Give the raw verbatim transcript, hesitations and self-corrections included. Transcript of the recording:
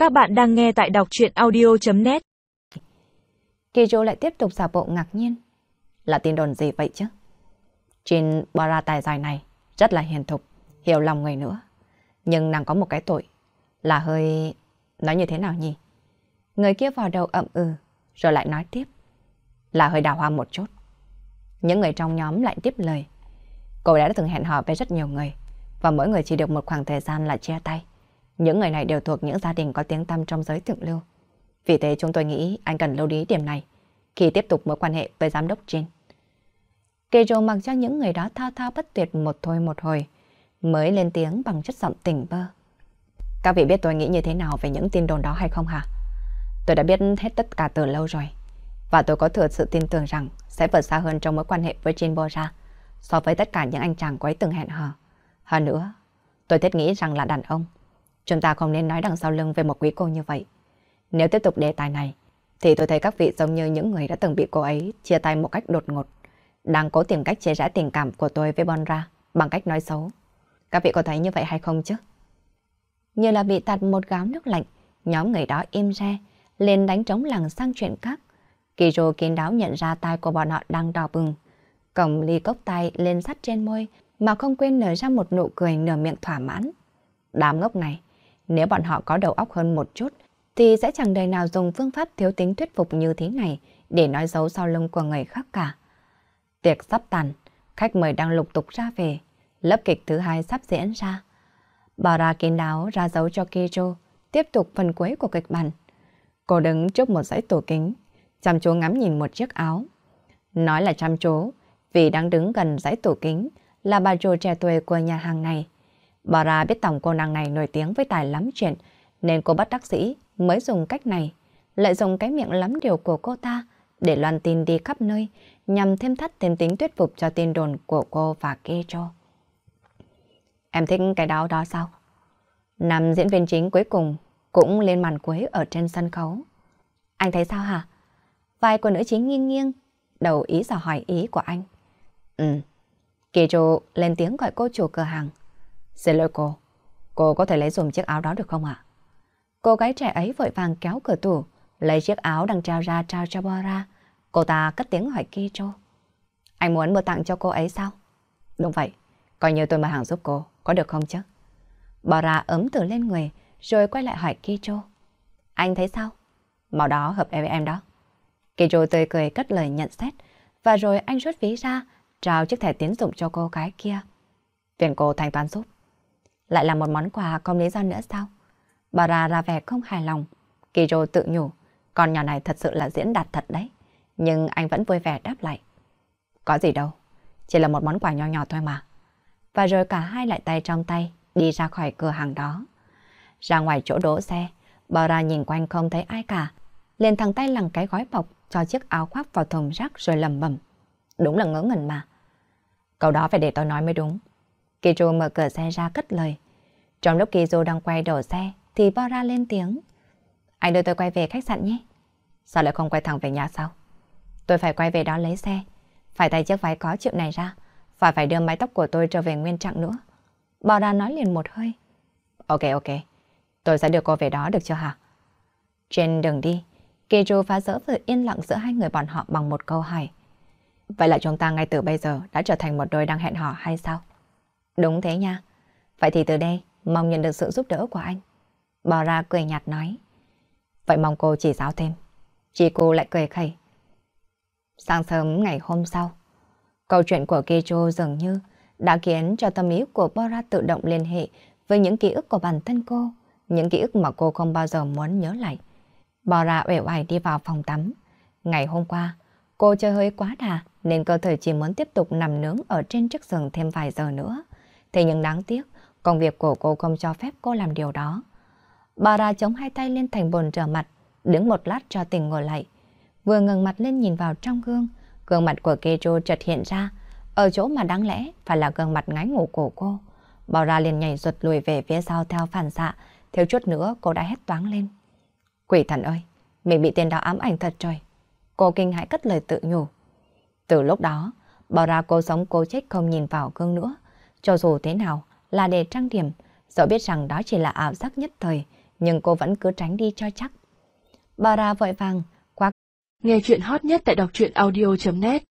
Các bạn đang nghe tại đọc truyện audio.net. Kijo lại tiếp tục giả bộ ngạc nhiên. Là tin đồn gì vậy chứ? Jin bỏ ra tài giải này rất là hiền thục, hiểu lòng người nữa. Nhưng nàng có một cái tội là hơi... Nói như thế nào nhỉ? Người kia vào đầu ậm ừ, rồi lại nói tiếp. Là hơi đào hoa một chút. Những người trong nhóm lại tiếp lời. Cô đã từng hẹn hò với rất nhiều người, và mỗi người chỉ được một khoảng thời gian là chia tay. Những người này đều thuộc những gia đình có tiếng tăm trong giới thượng lưu. Vì thế chúng tôi nghĩ anh cần lưu ý điểm này khi tiếp tục mối quan hệ với giám đốc Jin. Kejo mặc cho những người đó thao thao bất tuyệt một thôi một hồi, mới lên tiếng bằng chất giọng tỉnh bơ. Các vị biết tôi nghĩ như thế nào về những tin đồn đó hay không hả? Tôi đã biết hết tất cả từ lâu rồi. Và tôi có thừa sự tin tưởng rằng sẽ vượt xa hơn trong mối quan hệ với Jin Bora so với tất cả những anh chàng cô ấy từng hẹn hò. Hơn nữa, tôi thiết nghĩ rằng là đàn ông, chúng ta không nên nói đằng sau lưng về một quý cô như vậy. Nếu tiếp tục đề tài này, thì tôi thấy các vị giống như những người đã từng bị cô ấy chia tay một cách đột ngột, đang cố tìm cách chia rẽ tình cảm của tôi với Bonra bằng cách nói xấu. Các vị có thấy như vậy hay không chứ? Như là bị tạt một gáo nước lạnh, nhóm người đó im re, lên đánh trống lảng sang chuyện khác. Kijo kín đáo nhận ra tai của bọn họ đang đỏ bừng, cầm ly cốc tay lên sắt trên môi mà không quên nở ra một nụ cười nửa miệng thỏa mãn. Đám ngốc này, nếu bọn họ có đầu óc hơn một chút, thì sẽ chẳng đời nào dùng phương pháp thiếu tính thuyết phục như thế này để nói xấu sau lưng của người khác cả. Tiệc sắp tàn, khách mời đang lục tục ra về, lớp kịch thứ hai sắp diễn ra. Bora kín đáo ra dấu cho Kijo tiếp tục phần cuối của kịch bản. Cô đứng trước một dãy tủ kính, chăm chú ngắm nhìn một chiếc áo. Nói là chăm chú, vì đang đứng gần dãy tủ kính là bà chủ trẻ tuổi của nhà hàng này. Bora biết tổng cô nàng này nổi tiếng với tài lắm chuyện, nên cô bất đắc dĩ mới dùng cách này, lợi dụng cái miệng lắm điều của cô ta để loan tin đi khắp nơi, nhằm thêm thắt thêm tính thuyết phục cho tin đồn của cô và Kejo. Em thích cái đó đó sao? Nam diễn viên chính cuối cùng cũng lên màn cuối ở trên sân khấu. Anh thấy sao hả? Vai của nữ chính nghiêng nghiêng, đầu ý dò hỏi ý của anh. Ừ. Kejo lên tiếng gọi cô chủ cửa hàng. Xin lỗi cô, cô có thể lấy dùm chiếc áo đó được không ạ? Cô gái trẻ ấy vội vàng kéo cửa tủ, lấy chiếc áo đang trao ra trao cho Bora. Cô ta cất tiếng hỏi Kejo. Anh muốn mua tặng cho cô ấy sao? Đúng vậy, coi như tôi mua hàng giúp cô, có được không chứ? Bora ấm từ lên người, rồi quay lại hỏi Kejo. Anh thấy sao? Màu đó hợp với em đó. Kejo tươi cười cất lời nhận xét, và rồi anh rút ví ra, trao chiếc thẻ tín dụng cho cô gái kia. Phiền cô thanh toán giúp. Lại là một món quà không lý do nữa sao? Bora ra vẻ không hài lòng. Kejo tự nhủ, con nhỏ này thật sự là diễn đạt thật đấy. Nhưng anh vẫn vui vẻ đáp lại. Có gì đâu, chỉ là một món quà nho nhỏ thôi mà. Và rồi cả hai lại tay trong tay đi ra khỏi cửa hàng đó. Ra ngoài chỗ đỗ xe, Bora nhìn quanh không thấy ai cả, liền thẳng tay lằng cái gói bọc cho chiếc áo khoác vào thùng rác rồi lẩm bẩm. Đúng là ngớ ngẩn mà. Câu đó phải để tôi nói mới đúng. Kejo mở cửa xe ra cất lời. Trong lúc Kejo đang quay đầu xe thì Bora lên tiếng. Anh đưa tôi quay về khách sạn nhé. Sao lại không quay thẳng về nhà sao? Tôi phải quay về đó lấy xe, phải thay chiếc váy có chịu này ra, và phải đưa mái tóc của tôi trở về nguyên trạng nữa. Bora nói liền một hơi. Ok ok, tôi sẽ đưa cô về đó được chưa hả? Trên đường đi, Kejo phá vỡ sự yên lặng giữa hai người bọn họ bằng một câu hỏi. Vậy là chúng ta ngay từ bây giờ đã trở thành một đôi đang hẹn hò hay sao? Đúng thế nha. Vậy thì từ đây mong nhận được sự giúp đỡ của anh. Bora cười nhạt nói. Vậy mong cô chỉ giáo thêm. Chiku lại cười khẩy. Sáng sớm ngày hôm sau, câu chuyện của Kejo dường như đã khiến cho tâm ý của Bora tự động liên hệ với những ký ức của bản thân cô, những ký ức mà cô không bao giờ muốn nhớ lại. Bora uể oải đi vào phòng tắm. Ngày hôm qua, cô chơi hơi quá đà nên cơ thể chỉ muốn tiếp tục nằm nướng ở trên chiếc giường thêm vài giờ nữa. Thế nhưng đáng tiếc, công việc của cô không cho phép cô làm điều đó. Bora chống hai tay lên thành bồn rửa mặt, đứng một lát cho tỉnh ngồi lại. Vừa ngẩng mặt lên nhìn vào trong gương, gương mặt của Kejo chợt hiện ra, ở chỗ mà đáng lẽ phải là gương mặt ngái ngủ của cô. Bora liền nhảy giật lùi về phía sau theo phản xạ, thiếu chút nữa cô đã hét toáng lên. Quỷ thần ơi, mình bị tên đó ám ảnh thật rồi. Cô kinh hãi cất lời tự nhủ. Từ lúc đó, Bora cố sống cố chết không nhìn vào gương nữa. Cho dù thế nào là để trang điểm, dẫu biết rằng đó chỉ là ảo giác nhất thời, nhưng cô vẫn cứ tránh đi cho chắc. Bà ra vội vàng, khoác. Nghe chuyện hot nhất tại đọc truyện audio chấm net